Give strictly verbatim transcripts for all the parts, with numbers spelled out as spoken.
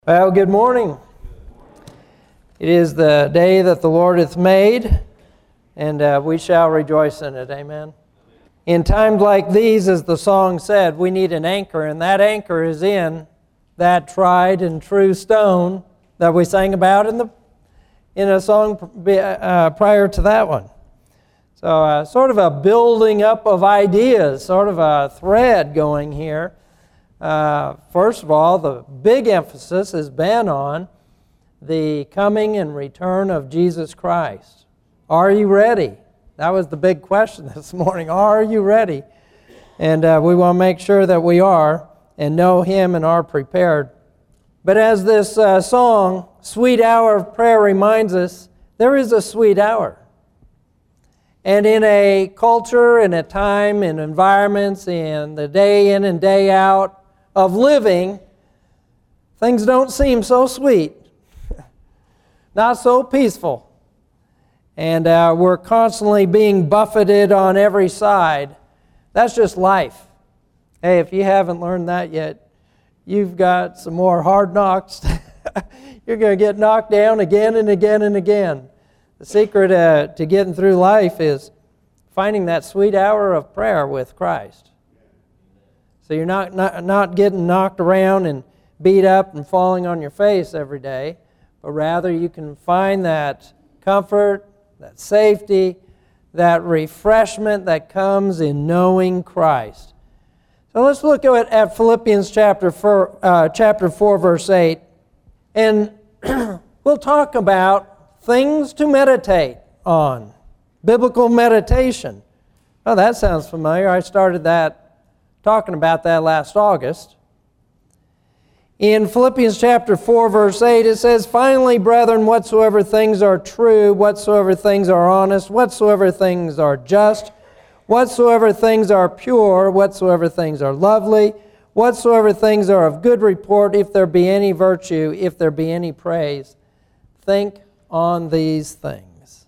Well, good morning. It is the day that the Lord hath made, and uh, we shall rejoice in it. Amen. In times like these, as the song said, we need an anchor, and that anchor is in that tried and true stone that we sang about in the in a song uh, prior to that one. So, uh, sort of a building up of ideas, sort of a thread going here. Uh, first of all, the big emphasis has been on the coming and return of Jesus Christ. Are you ready? That was the big question this morning. Are you ready? And uh, we want to make sure that we are and know Him and are prepared. But as this uh, song, Sweet Hour of Prayer, reminds us, there is a sweet hour. And in a culture, in a time, in environments, in the day in and day out of living, things don't seem so sweet, not so peaceful. And uh, we're constantly being buffeted on every side. That's just life. Hey, if you haven't learned that yet, you've got some more hard knocks. You're going to get knocked down again and again and again. The secret uh, to getting through life is finding that sweet hour of prayer with Christ. So you're not, not, not getting knocked around and beat up and falling on your face every day, but rather you can find that comfort, that safety, that refreshment that comes in knowing Christ. So let's look at, at Philippians chapter four, uh, chapter four, verse eight, and we'll talk about things to meditate on, biblical meditation. Oh, that sounds familiar. I started that talking about that last August. In Philippians chapter four, verse eight, it says, "Finally, brethren, whatsoever things are true, whatsoever things are honest, whatsoever things are just, whatsoever things are pure, whatsoever things are lovely, whatsoever things are of good report, if there be any virtue, if there be any praise, think on these things."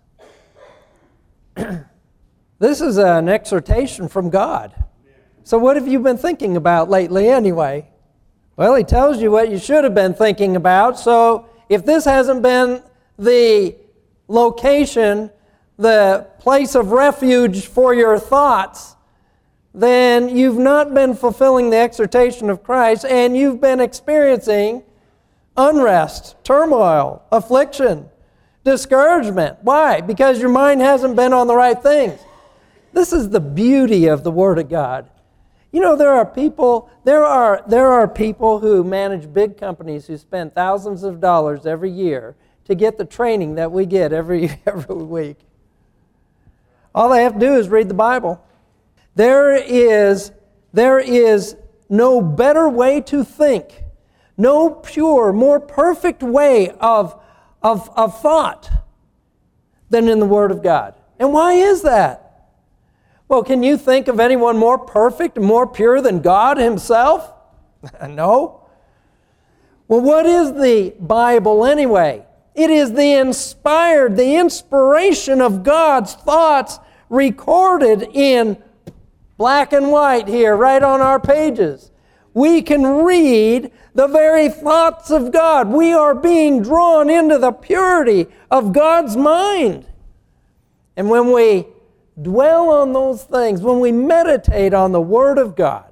This is an exhortation from God. So what have you been thinking about lately anyway? Well, He tells you what you should have been thinking about. So if this hasn't been the location, the place of refuge for your thoughts, then you've not been fulfilling the exhortation of Christ, and you've been experiencing unrest, turmoil, affliction, discouragement. Why? Because your mind hasn't been on the right things. This is the beauty of the Word of God. You know, there are people, there are there are people who manage big companies who spend thousands of dollars every year to get the training that we get every every week. All they have to do is read the Bible. There is there is no better way to think, no pure, more perfect way of of of thought than in the Word of God. And why is that? Well, can you think of anyone more perfect and more pure than God Himself? No. Well, what is the Bible anyway? It is the inspired, the inspiration of God's thoughts recorded in black and white here, right on our pages. We can read the very thoughts of God. We are being drawn into the purity of God's mind. And when we dwell on those things, when we meditate on the Word of God,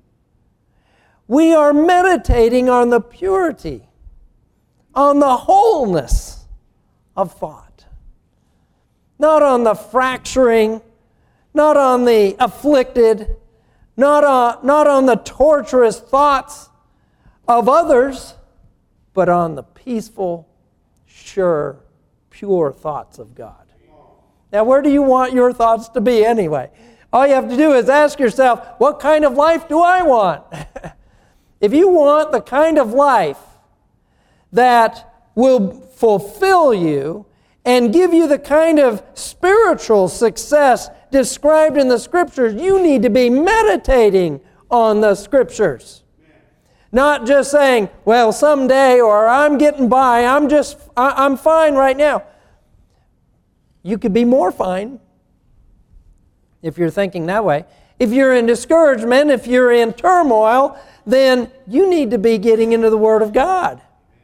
we are meditating on the purity, on the wholeness of thought. Not on the fracturing, not on the afflicted, not on, not on the torturous thoughts of others, but on the peaceful, sure, pure thoughts of God. Now, where do you want your thoughts to be anyway? All you have to do is ask yourself, what kind of life do I want? If you want the kind of life that will fulfill you and give you the kind of spiritual success described in the Scriptures, you need to be meditating on the Scriptures. Not just saying, well, someday, or I'm getting by, I'm just, I'm fine right now. You could be more fine if you're thinking that way. If you're in discouragement, if you're in turmoil, then you need to be getting into the Word of God.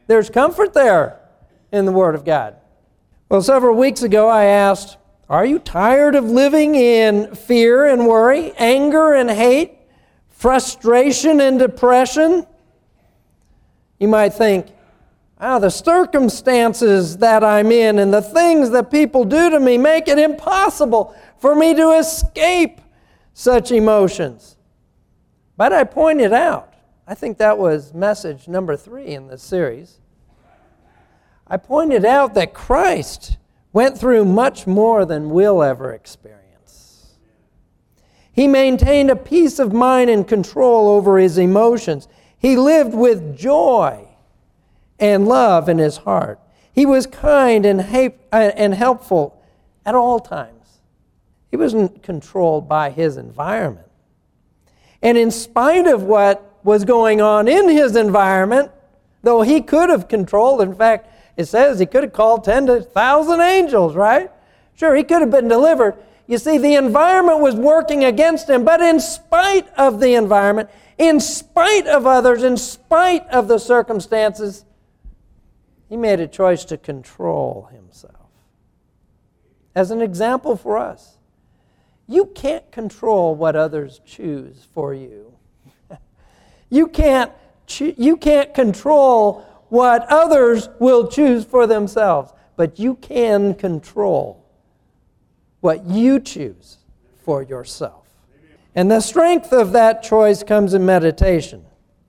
There's comfort there in the Word of God. Well, several weeks ago I asked, are you tired of living in fear and worry, anger and hate, frustration and depression? You might think, ah, the circumstances that I'm in and the things that people do to me make it impossible for me to escape such emotions. But I pointed out, I think that was message number three in this series. I pointed out that Christ went through much more than we'll ever experience. He maintained a peace of mind and control over his emotions. He lived with joy and love in his heart. He was kind and, ha- and helpful at all times. He wasn't controlled by his environment. And in spite of what was going on in his environment, though he could have controlled, in fact, it says he could have called ten thousand angels, right? Sure, he could have been delivered. You see, the environment was working against him, but in spite of the environment, in spite of others, in spite of the circumstances, he made a choice to control himself. As an example for us, you can't control what others choose for you. You can't, cho- you can't control what others will choose for themselves, but you can control what you choose for yourself. And the strength of that choice comes in meditation.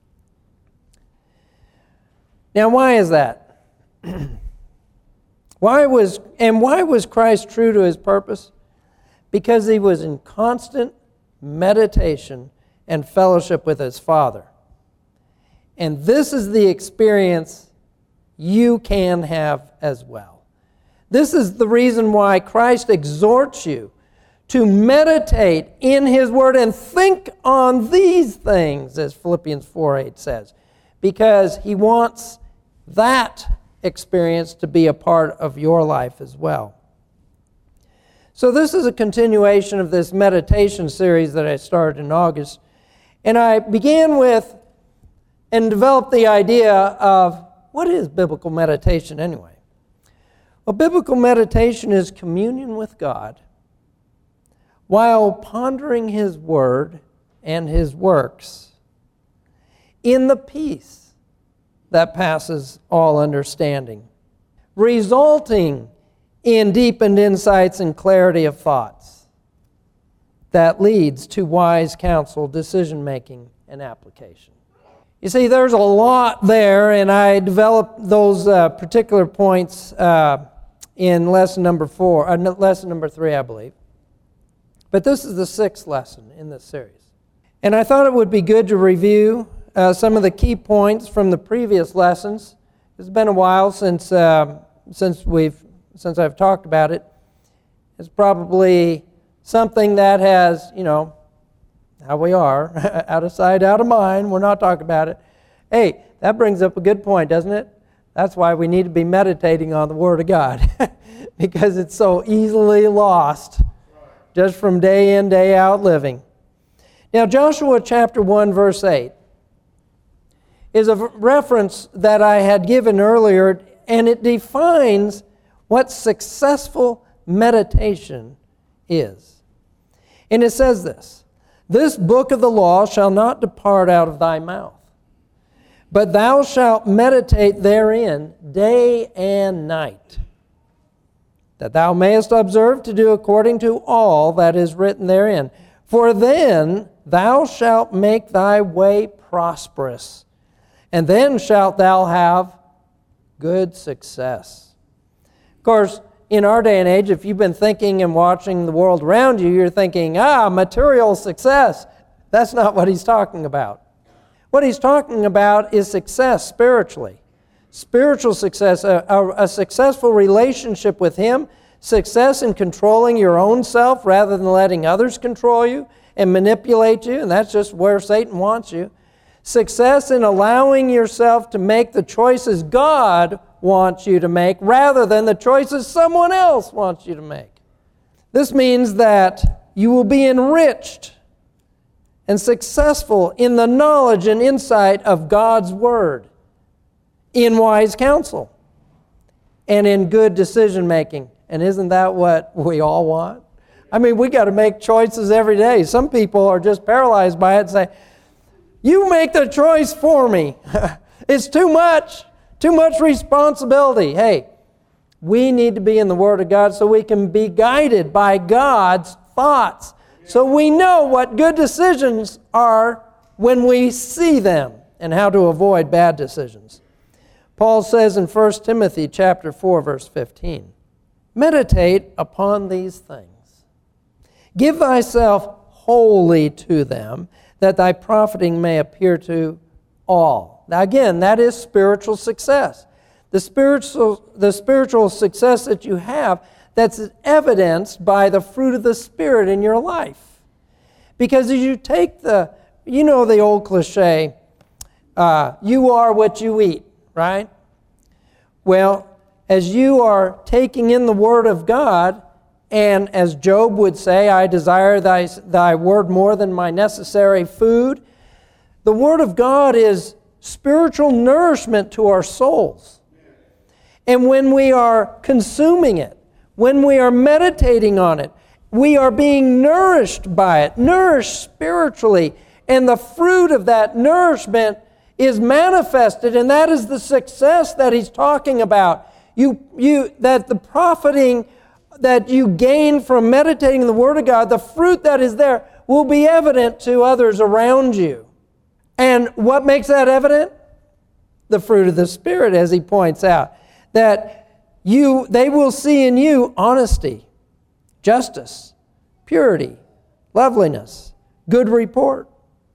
Now, why is that? why was and why was Christ true to his purpose? Because he was in constant meditation and fellowship with his Father. And this is the experience you can have as well. This is the reason why Christ exhorts you to meditate in his word and think on these things, as Philippians four eight says, because he wants that experience to be a part of your life as well. So this is a continuation of this meditation series that I started in August, and I began with and developed the idea of what is biblical meditation anyway? Well, biblical meditation is communion with God while pondering his word and his works in the peace that passes all understanding, resulting in deepened insights and clarity of thoughts that leads to wise counsel, decision-making, and application. You see, there's a lot there, and I developed those uh, particular points uh, in lesson number four, uh, lesson number three, I believe. But this is the sixth lesson in this series. And I thought it would be good to review uh, some of the key points from the previous lessons. It's been a while since uh, since we've since I've talked about it. It's probably something that has, you know, how we are, out of sight, out of mind. We're not talking about it. Hey, that brings up a good point, doesn't it? That's why we need to be meditating on the Word of God, because it's so easily lost just from day in, day out living. Now, Joshua chapter one, verse eight is a reference that I had given earlier, and it defines what successful meditation is. And it says this: "This book of the law shall not depart out of thy mouth, but thou shalt meditate therein day and night, that thou mayest observe to do according to all that is written therein. For then thou shalt make thy way prosperous, and then shalt thou have good success." Of course, in our day and age, if you've been thinking and watching the world around you, you're thinking, ah, material success. That's not what he's talking about. What he's talking about is success spiritually. Spiritual success, a, a, a successful relationship with him, success in controlling your own self rather than letting others control you and manipulate you, and that's just where Satan wants you. Success in allowing yourself to make the choices God wants you to make rather than the choices someone else wants you to make. This means that you will be enriched and successful in the knowledge and insight of God's Word, in wise counsel and in good decision making. And isn't that what we all want? I mean, we got to make choices every day. Some people are just paralyzed by it and say, you make the choice for me. It's too much, too much responsibility. Hey, we need to be in the Word of God so we can be guided by God's thoughts. So we know what good decisions are when we see them and how to avoid bad decisions. Paul says in First Timothy chapter four, verse fifteen, meditate upon these things. Give thyself wholly to them, that thy profiting may appear to all. Now again, that is spiritual success. The spiritual, the spiritual success that you have, that's evidenced by the fruit of the Spirit in your life. Because as you take the, you know the old cliche, uh, you are what you eat, right? Well, as you are taking in the Word of God, and as Job would say, I desire thy, thy word more than my necessary food, the Word of God is spiritual nourishment to our souls. And when we are consuming it, when we are meditating on it, we are being nourished by it, nourished spiritually. And the fruit of that nourishment is manifested, and that is the success that he's talking about. You, you, that the profiting that you gain from meditating on the Word of God, the fruit that is there, will be evident to others around you. And what makes that evident? The fruit of the Spirit, as he points out. That you, they will see in you honesty, justice, purity, loveliness, good report,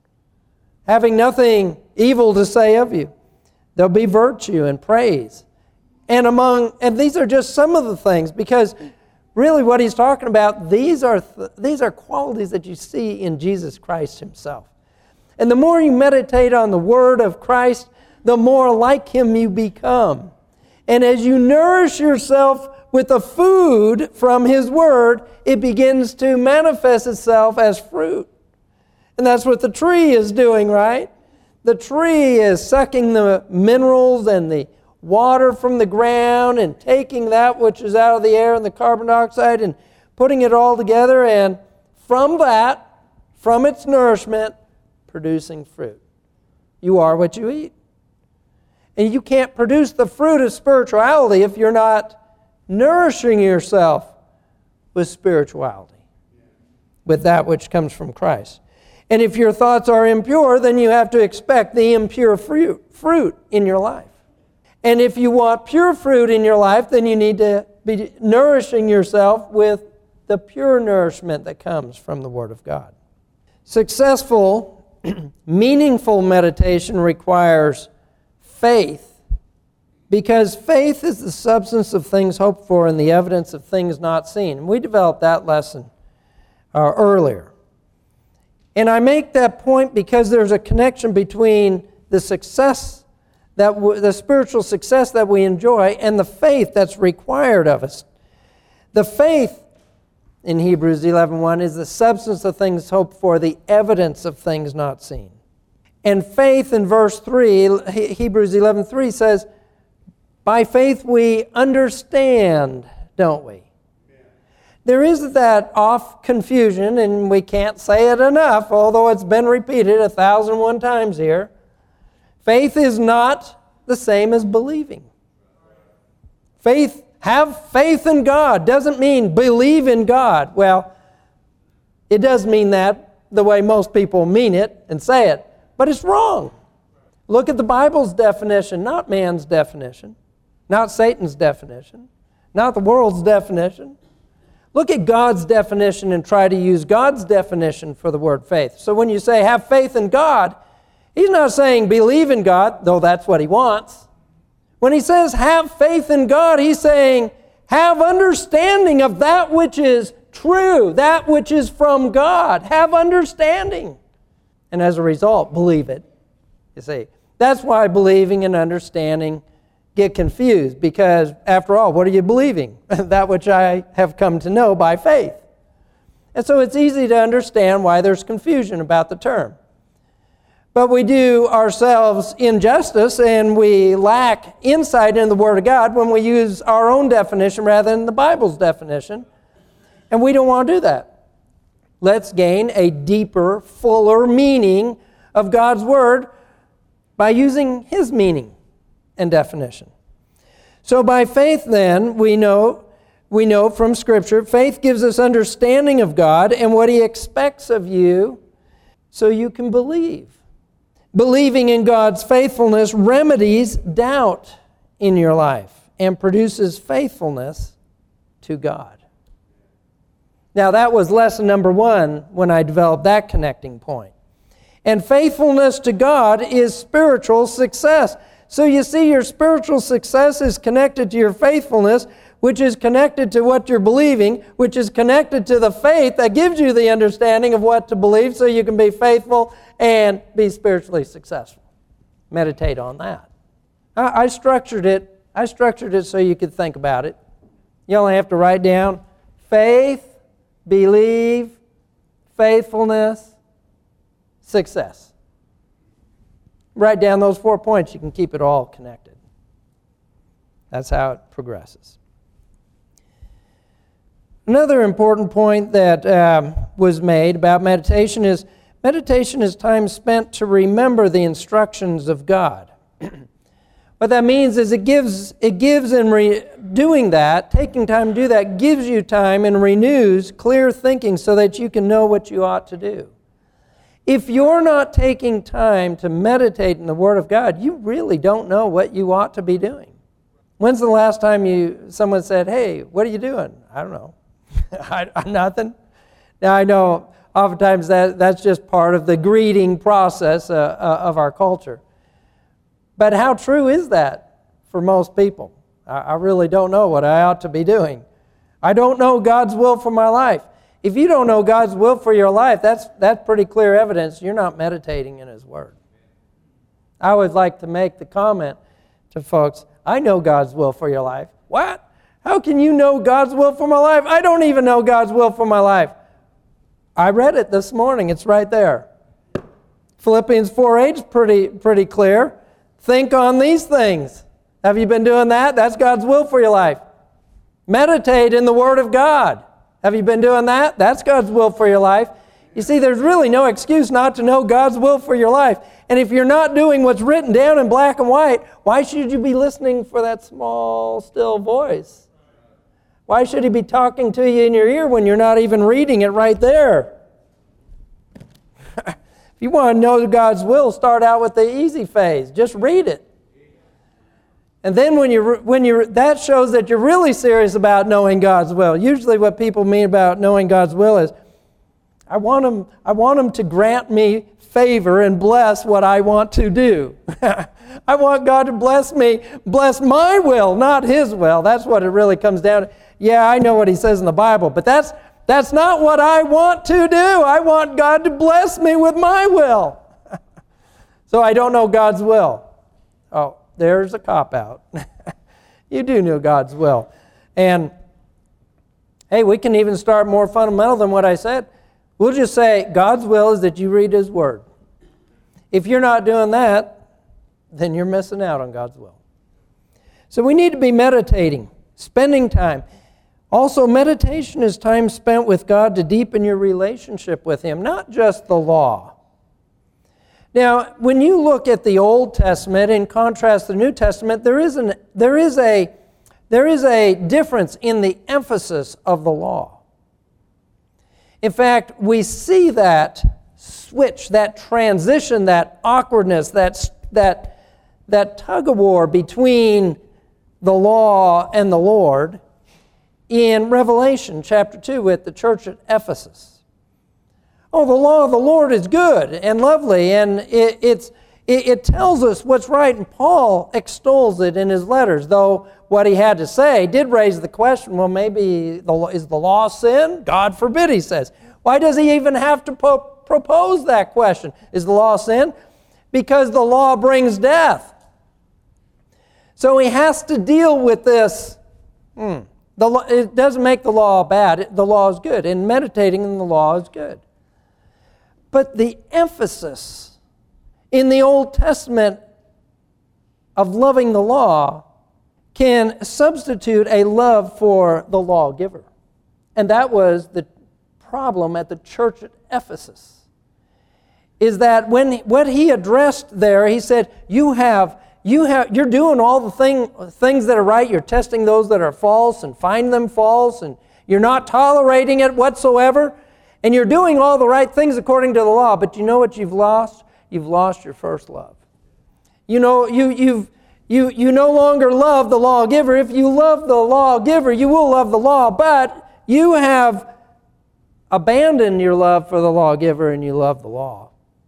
having nothing evil to say of you. There'll be virtue and praise. And among, and these are just some of the things, because really what he's talking about, these are th- these are qualities that you see in Jesus Christ himself. And the more you meditate on the Word of Christ, the more like him you become. And as you nourish yourself with the food from his Word, it begins to manifest itself as fruit. And that's what the tree is doing, right? The tree is sucking the minerals and the water from the ground and taking that which is out of the air and the carbon dioxide and putting it all together, and from that, from its nourishment, producing fruit. You are what you eat. And you can't produce the fruit of spirituality if you're not nourishing yourself with spirituality, with that which comes from Christ. And if your thoughts are impure, then you have to expect the impure fruit, fruit in your life. And if you want pure fruit in your life, then you need to be nourishing yourself with the pure nourishment that comes from the Word of God. Successful, meaningful meditation requires faith, because faith is the substance of things hoped for and the evidence of things not seen. And we developed that lesson uh, earlier. And I make that point because there's a connection between the success that w- the spiritual success that we enjoy and the faith that's required of us. The faith in Hebrews eleven one is the substance of things hoped for, the evidence of things not seen. And faith in verse three, Hebrews eleven three says, by faith we understand, don't we? Yeah. There is that off confusion, and we can't say it enough, although it's been repeated a thousand one times here. Faith is not the same as believing. Faith, have faith in God doesn't mean believe in God. Well, it does mean that the way most people mean it and say it, but it's wrong. Look at the Bible's definition, not man's definition, not Satan's definition, not the world's definition. Look at God's definition and try to use God's definition for the word faith. So when you say have faith in God, he's not saying believe in God, though that's what he wants. When he says have faith in God, he's saying have understanding of that which is true, that which is from God. Have understanding. And as a result, believe it. You see, that's why believing and understanding get confused, because after all, what are you believing? That which I have come to know by faith. And so it's easy to understand why there's confusion about the term. But we do ourselves injustice and we lack insight into the Word of God when we use our own definition rather than the Bible's definition. And we don't want to do that. Let's gain a deeper, fuller meaning of God's Word by using His meaning and definition. So by faith then, we know, we know from Scripture, faith gives us understanding of God and what He expects of you so you can believe. Believing in God's faithfulness remedies doubt in your life and produces faithfulness to God. Now that was lesson number one when I developed that connecting point. And faithfulness to God is spiritual success. So you see, your spiritual success is connected to your faithfulness, which is connected to what you're believing, which is connected to the faith that gives you the understanding of what to believe so you can be faithful and be spiritually successful. Meditate on that. I, I structured it. I structured it so you could think about it. You only have to write down faith, believe, faithfulness, success. Write down those four points. You can keep it all connected. That's how it progresses. Another important point that um, was made about meditation is meditation is time spent to remember the instructions of God. What that means is it gives, it gives in re- doing that, taking time to do that, gives you time and renews clear thinking so that you can know what you ought to do. If you're not taking time to meditate in the Word of God, you really don't know what you ought to be doing. When's the last time you someone said, hey, what are you doing? I don't know. I, I, nothing. Now, I know oftentimes that, that's just part of the greeting process uh, uh, of our culture. But how true is that for most people? I, I really don't know what I ought to be doing. I don't know God's will for my life. If you don't know God's will for your life, that's that's pretty clear evidence you're not meditating in His Word. I always like to make the comment to folks, I know God's will for your life. What? How can you know God's will for my life? I don't even know God's will for my life. I read it this morning. It's right there. Philippians four eight is pretty, pretty clear. Think on these things. Have you been doing that? That's God's will for your life. Meditate in the Word of God. Have you been doing that? That's God's will for your life. You see, there's really no excuse not to know God's will for your life. And if you're not doing what's written down in black and white, why should you be listening for that small, still voice? Why should He be talking to you in your ear when you're not even reading it right there? If you want to know God's will, start out with the easy phase. Just read it. And then when you when you that shows that you're really serious about knowing God's will. Usually what people mean about knowing God's will is, I want him, I want him to grant me favor and bless what I want to do. I want God to bless me, bless my will, not His will. That's what it really comes down to. Yeah, I know what He says in the Bible, but that's that's not what I want to do. I want God to bless me with my will. So I don't know God's will. Oh, there's a cop-out. You do know God's will. And, hey, we can even start more fundamental than what I said. We'll just say God's will is that you read His Word. If you're not doing that, then you're missing out on God's will. So we need to be meditating, spending time. Also, meditation is time spent with God to deepen your relationship with Him, not just the law. Now, when you look at the Old Testament in contrast to the New Testament, there is, an, there is, a, there is a difference in the emphasis of the law. In fact, we see that switch, that transition, that awkwardness, that, that, that tug-of-war between the law and the Lord in Revelation chapter two with the church at Ephesus. Oh, the law of the Lord is good and lovely, and it, it's, it, it tells us what's right, and Paul extols it in his letters, though what he had to say did raise the question, well, maybe the, is the law sin? God forbid, he says. Why does he even have to po- propose that question? Is the law sin? Because the law brings death. So he has to deal with this. Hmm, the, it doesn't make the law bad. It, the law is good, and meditating in the law is good. But the emphasis in the Old Testament of loving the law can substitute a love for the lawgiver. And that was the problem at the church at Ephesus. Is that when what he addressed there, he said, you have, you have, you're doing all the thing, things that are right, you're testing those that are false and find them false, and you're not tolerating it whatsoever, and you're doing all the right things according to the law, but you know what you've lost? You've lost your first love. You know, you, you've, you, you no longer love the lawgiver. If you love the lawgiver, you will love the law, but you have abandoned your love for the lawgiver and you love the law.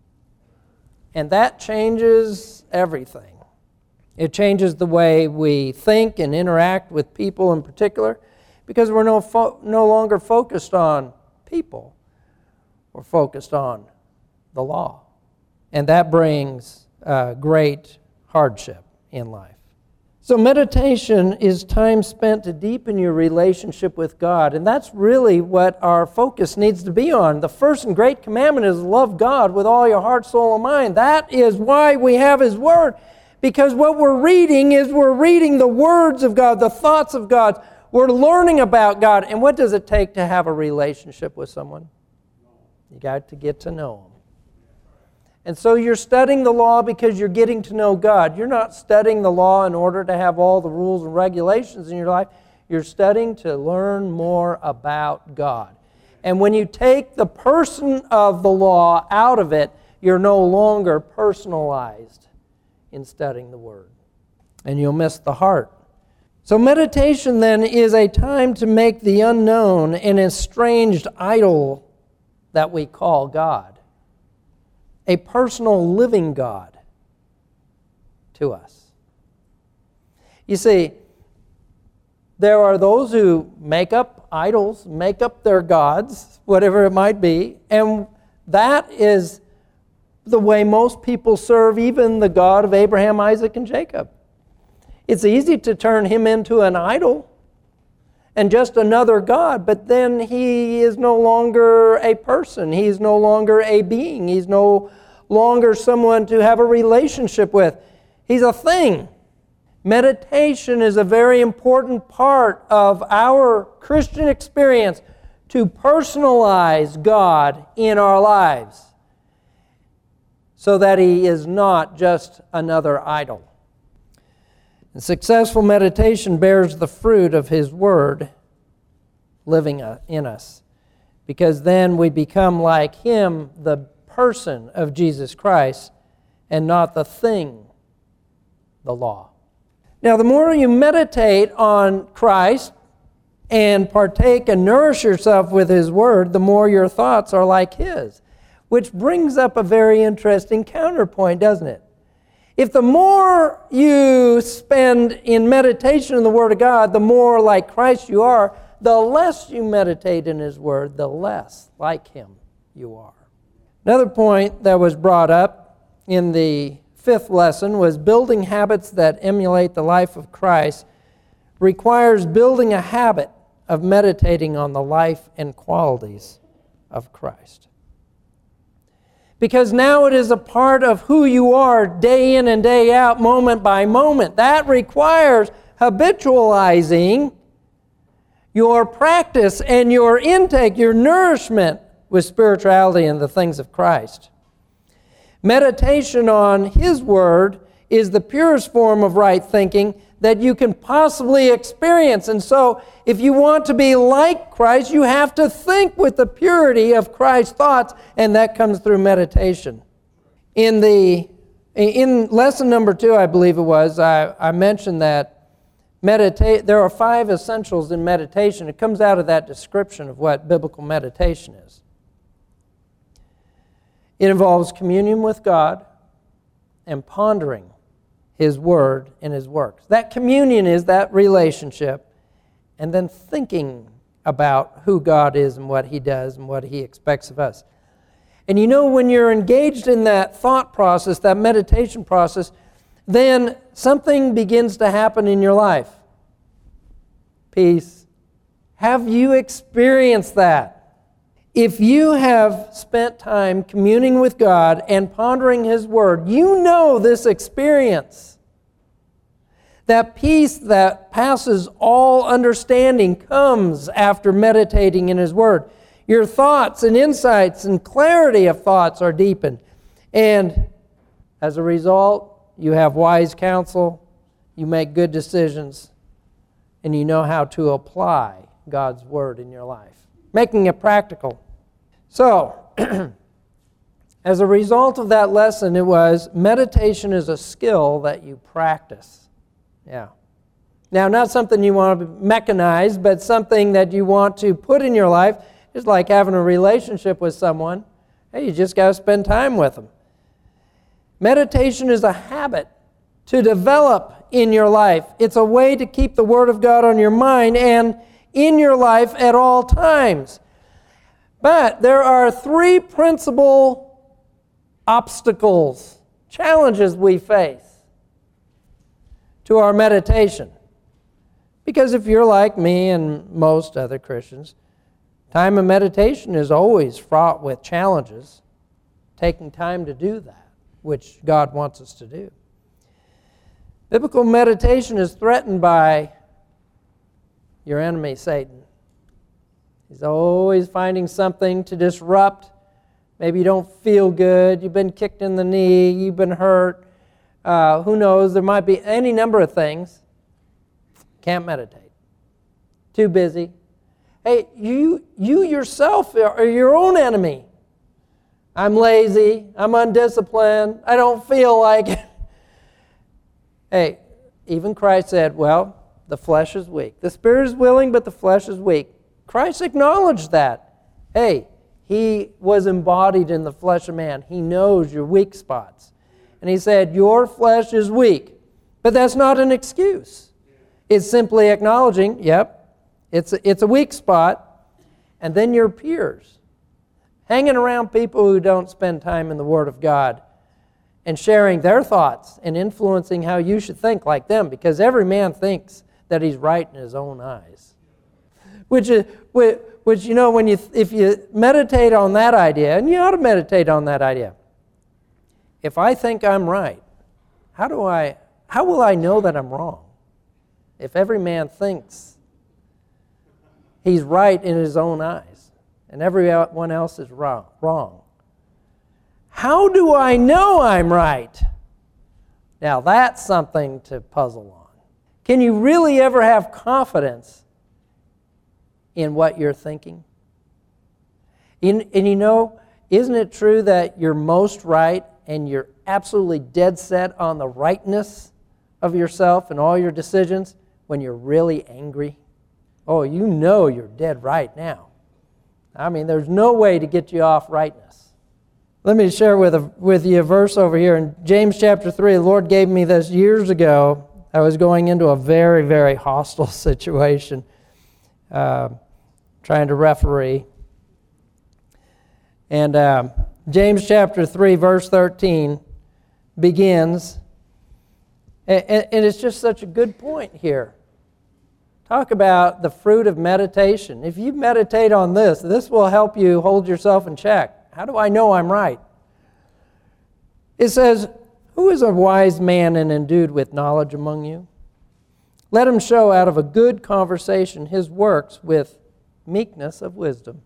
And that changes everything. It changes the way we think and interact with people in particular, because we're no, fo- no longer focused on people. We're focused on the law. And that brings uh, great hardship in life. So meditation is time spent to deepen your relationship with God. And that's really what our focus needs to be on. The first and great commandment is love God with all your heart, soul, and mind. That is why we have His Word. Because what we're reading is we're reading the words of God, the thoughts of God. We're learning about God. And what does it take to have a relationship with someone? You got to get to know Him. And so you're studying the law because you're getting to know God. You're not studying the law in order to have all the rules and regulations in your life. You're studying to learn more about God. And when you take the person of the law out of it, you're no longer personalized in studying the Word. And you'll miss the heart. So meditation then is a time to make the unknown an estranged idol that we call God a personal living God to us. You see, there are those who make up idols, make up their gods, whatever it might be, and that is the way most people serve even the God of Abraham, Isaac, and Jacob. It's easy to turn him into an idol and just another God, but then he is no longer a person. He's no longer a being. He's no longer someone to have a relationship with. He's a thing. Meditation is a very important part of our Christian experience to personalize God in our lives so that He is not just another idol. And successful meditation bears the fruit of His Word living in us, because then we become like Him, the person of Jesus Christ, and not the thing, the law. Now, the more you meditate on Christ and partake and nourish yourself with His Word, the more your thoughts are like His, which brings up a very interesting counterpoint, doesn't it? If the more you spend in meditation in the Word of God, the more like Christ you are, the less you meditate in His Word, the less like Him you are. Another point that was brought up in the fifth lesson was building habits that emulate the life of Christ requires building a habit of meditating on the life and qualities of Christ. Because now it is a part of who you are day in and day out, moment by moment. That requires habitualizing your practice and your intake, your nourishment with spirituality and the things of Christ. Meditation on His Word is the purest form of right thinking that you can possibly experience. And so, if you want to be like Christ, you have to think with the purity of Christ's thoughts, and that comes through meditation. In the in lesson number two, I believe it was, I, I mentioned that meditate. There are five essentials in meditation. It comes out of that description of what biblical meditation is. It involves communion with God and pondering His Word and His works. That communion is that relationship, and then thinking about who God is and what He does and what He expects of us. And you know, when you're engaged in that thought process, that meditation process, then something begins to happen in your life. Peace. Have you experienced that? If you have spent time communing with God and pondering His Word, you know this experience. That peace that passes all understanding comes after meditating in His Word. Your thoughts and insights and clarity of thoughts are deepened. And as a result, you have wise counsel, you make good decisions, and you know how to apply God's Word in your life, making it practical. So, as a result of that lesson, it was meditation is a skill that you practice. Yeah. Now, not something you want to mechanize, but something that you want to put in your life. It's like having a relationship with someone. Hey, you just got to spend time with them. Meditation is a habit to develop in your life. It's a way to keep the Word of God on your mind and in your life at all times. But there are three principal obstacles, challenges we face to our meditation. Because if you're like me and most other Christians, time of meditation is always fraught with challenges, taking time to do that, which God wants us to do. Biblical meditation is threatened by your enemy, Satan. He's always finding something to disrupt. Maybe you don't feel good. You've been kicked in the knee. You've been hurt. Uh, who knows? There might be any number of things. Can't meditate. Too busy. Hey, you, you yourself are your own enemy. I'm lazy. I'm undisciplined. I don't feel like it. Hey, even Christ said, well, the flesh is weak. The spirit is willing, but the flesh is weak. Christ acknowledged that. Hey, He was embodied in the flesh of man. He knows your weak spots. And He said, your flesh is weak. But that's not an excuse. It's simply acknowledging, yep, it's a, it's a weak spot. And then your peers, hanging around people who don't spend time in the Word of God and sharing their thoughts and influencing how you should think like them, because every man thinks that he's right in his own eyes. Which is, which, you know, when you if you meditate on that idea, and you ought to meditate on that idea. If I think I'm right, how do I, how will I know that I'm wrong? If every man thinks he's right in his own eyes, and everyone else is wrong, wrong. How do I know I'm right? Now that's something to puzzle on. Can you really ever have confidence in what you're thinking? And, and you know, isn't it true that you're most right and you're absolutely dead set on the rightness of yourself and all your decisions when you're really angry? Oh, you know you're dead right now. I mean, there's no way to get you off rightness. Let me share with, a, with you a verse over here. In James chapter three, the Lord gave me this years ago. I was going into a very, very hostile situation, uh, trying to referee. And uh, James chapter three, verse thirteen begins, and, and it's just such a good point here. Talk about the fruit of meditation. If you meditate on this, this will help you hold yourself in check. How do I know I'm right? It says, who is a wise man and endued with knowledge among you? Let him show out of a good conversation his works with meekness of wisdom.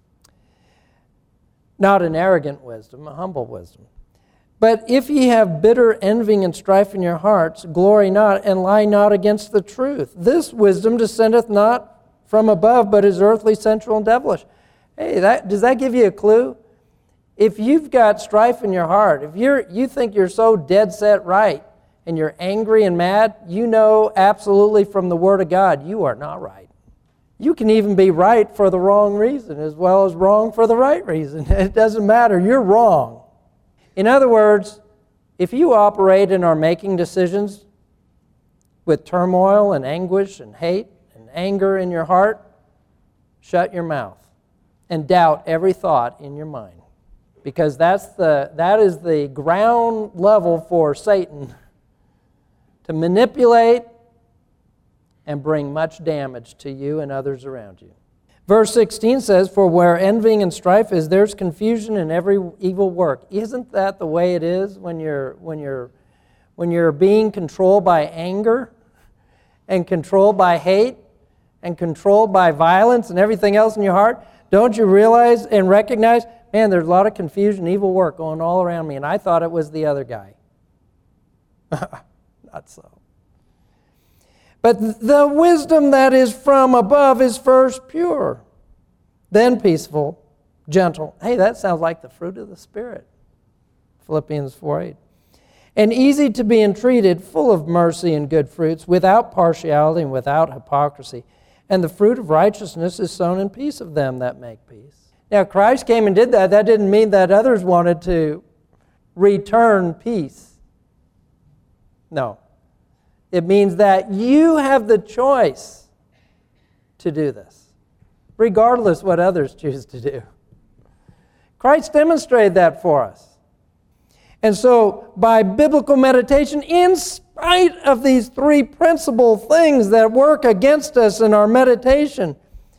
Not an arrogant wisdom, a humble wisdom. But if ye have bitter envying and strife in your hearts, glory not, and lie not against the truth. This wisdom descendeth not from above, but is earthly, sensual, and devilish. Hey, that, does that give you a clue? If you've got strife in your heart, if you're you think you're so dead set right, and you're angry and mad, you know absolutely from the Word of God, you are not right. You can even be right for the wrong reason as well as wrong for the right reason. It doesn't matter. You're wrong. In other words, if you operate and are making decisions with turmoil and anguish and hate and anger in your heart, shut your mouth and doubt every thought in your mind. Because that's the that is the ground level for Satan to manipulate and bring much damage to you and others around you. Verse sixteen says, "For where envying and strife is, there's confusion in every evil work." Isn't that the way it is when you're when you're when you're being controlled by anger and controlled by hate and controlled by violence and everything else in your heart? Don't you realize and recognize, man, there's a lot of confusion, evil work going all around me, and I thought it was the other guy. Not so. But the wisdom that is from above is first pure, then peaceful, gentle. Hey, that sounds like the fruit of the Spirit. Philippians four eight. And easy to be entreated, full of mercy and good fruits, without partiality and without hypocrisy. And the fruit of righteousness is sown in peace of them that make peace. Now, Christ came and did that. That didn't mean that others wanted to return peace. No. It means that you have the choice to do this, regardless what others choose to do. Christ demonstrated that for us. And so, by biblical meditation, in spite of these three principal things that work against us in our meditation,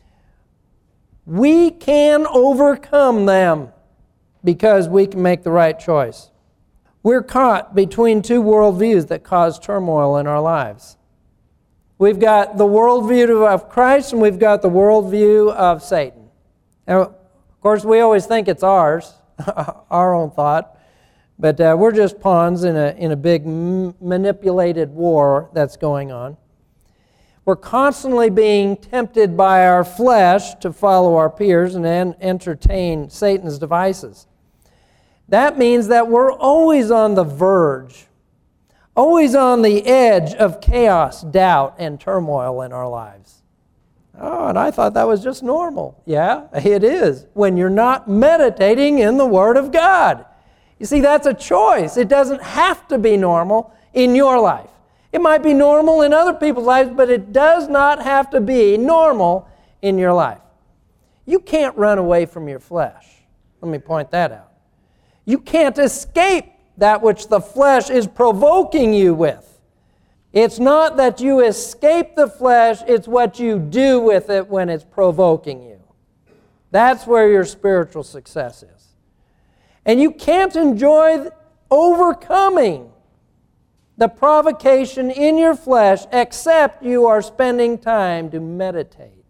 we can overcome them because we can make the right choice. We're caught between two worldviews that cause turmoil in our lives. We've got the worldview of Christ and we've got the worldview of Satan. Now, of course, we always think it's ours, our own thought, but uh, we're just pawns in a, in a big m- manipulated war that's going on. We're constantly being tempted by our flesh to follow our peers and en- entertain Satan's devices. That means that we're always on the verge, always on the edge of chaos, doubt, and turmoil in our lives. Oh, and I thought that was just normal. Yeah, it is, when you're not meditating in the Word of God. You see, that's a choice. It doesn't have to be normal in your life. It might be normal in other people's lives, but it does not have to be normal in your life. You can't run away from your flesh. Let me point that out. You can't escape that which the flesh is provoking you with. It's not that you escape the flesh, it's what you do with it when it's provoking you. That's where your spiritual success is. And you can't enjoy overcoming the provocation in your flesh except you are spending time to meditate.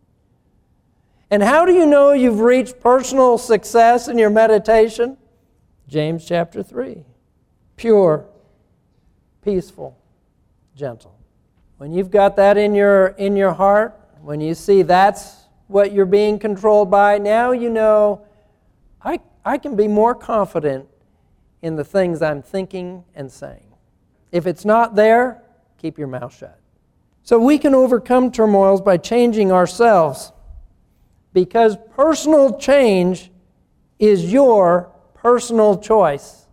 And how do you know you've reached personal success in your meditation? James chapter three. Pure, peaceful, gentle. When you've got that in your in your heart, when you see that's what you're being controlled by, now you know, I, I can be more confident in the things I'm thinking and saying. If it's not there, keep your mouth shut. So we can overcome turmoils by changing ourselves, because personal change is your personal choice.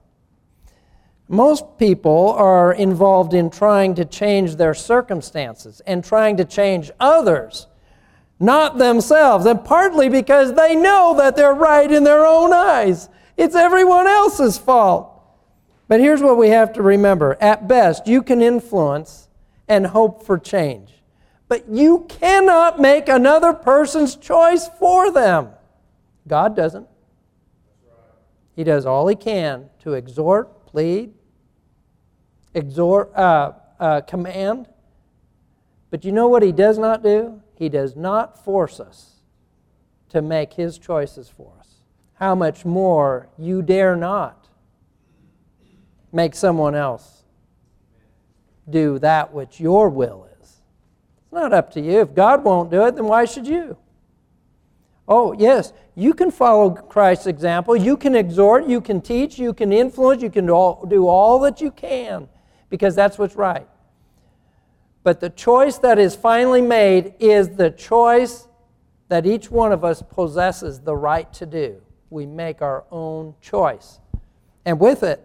Most people are involved in trying to change their circumstances and trying to change others, not themselves, and partly because they know that they're right in their own eyes. It's everyone else's fault. But here's what we have to remember. At best, you can influence and hope for change, but you cannot make another person's choice for them. God doesn't. He does all he can to exhort, plead, exhort, uh, uh, command. But you know what he does not do? He does not force us to make his choices for us. How much more you dare not make someone else do that which your will is. It's not up to you. If God won't do it, then why should you? Oh, yes, you can follow Christ's example. You can exhort, you can teach, you can influence, you can do all, do all that you can, because that's what's right. But the choice that is finally made is the choice that each one of us possesses the right to do. We make our own choice. And with it,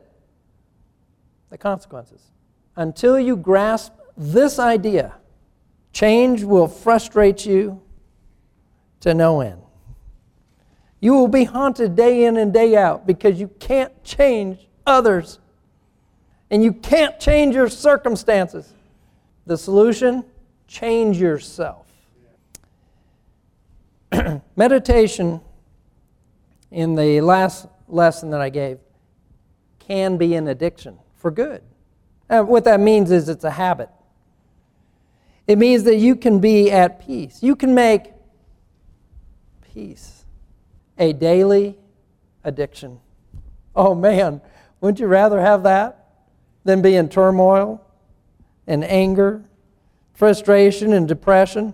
the consequences. Until you grasp this idea, change will frustrate you to no end. You will be haunted day in and day out because you can't change others. And you can't change your circumstances. The solution? Change yourself. Meditation, in the last lesson that I gave, can be an addiction for good. And what that means is it's a habit. It means that you can be at peace. You can make peace a daily addiction. Oh man, wouldn't you rather have that than be in turmoil and anger, frustration and depression?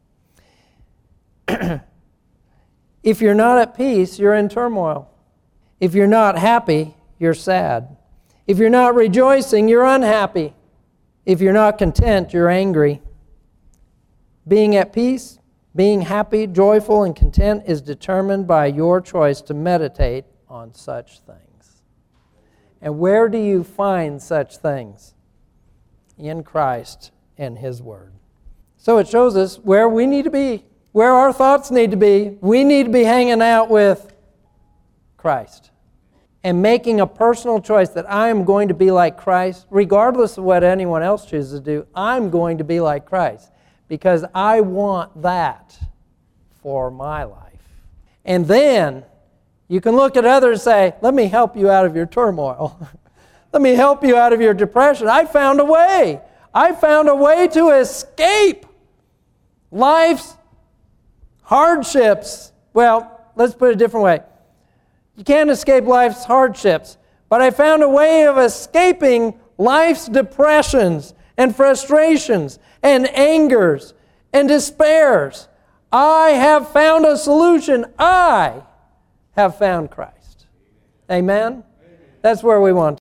If you're not at peace, you're in turmoil. If you're not happy, you're sad. If you're not rejoicing, you're unhappy. If you're not content, you're angry. Being at peace, being happy, joyful, and content is determined by your choice to meditate on such things. And where do you find such things? In Christ and His Word. So it shows us where we need to be, where our thoughts need to be. We need to be hanging out with Christ and making a personal choice that I am going to be like Christ, regardless of what anyone else chooses to do. I'm going to be like Christ because I want that for my life. And then you can look at others and say, let me help you out of your turmoil. Let me help you out of your depression. I found a way. I found a way to escape life's hardships. Well, let's put it a different way. You can't escape life's hardships, but I found a way of escaping life's depressions and frustrations and angers and despairs. I have found a solution. I have found Christ. Amen? That's where we want to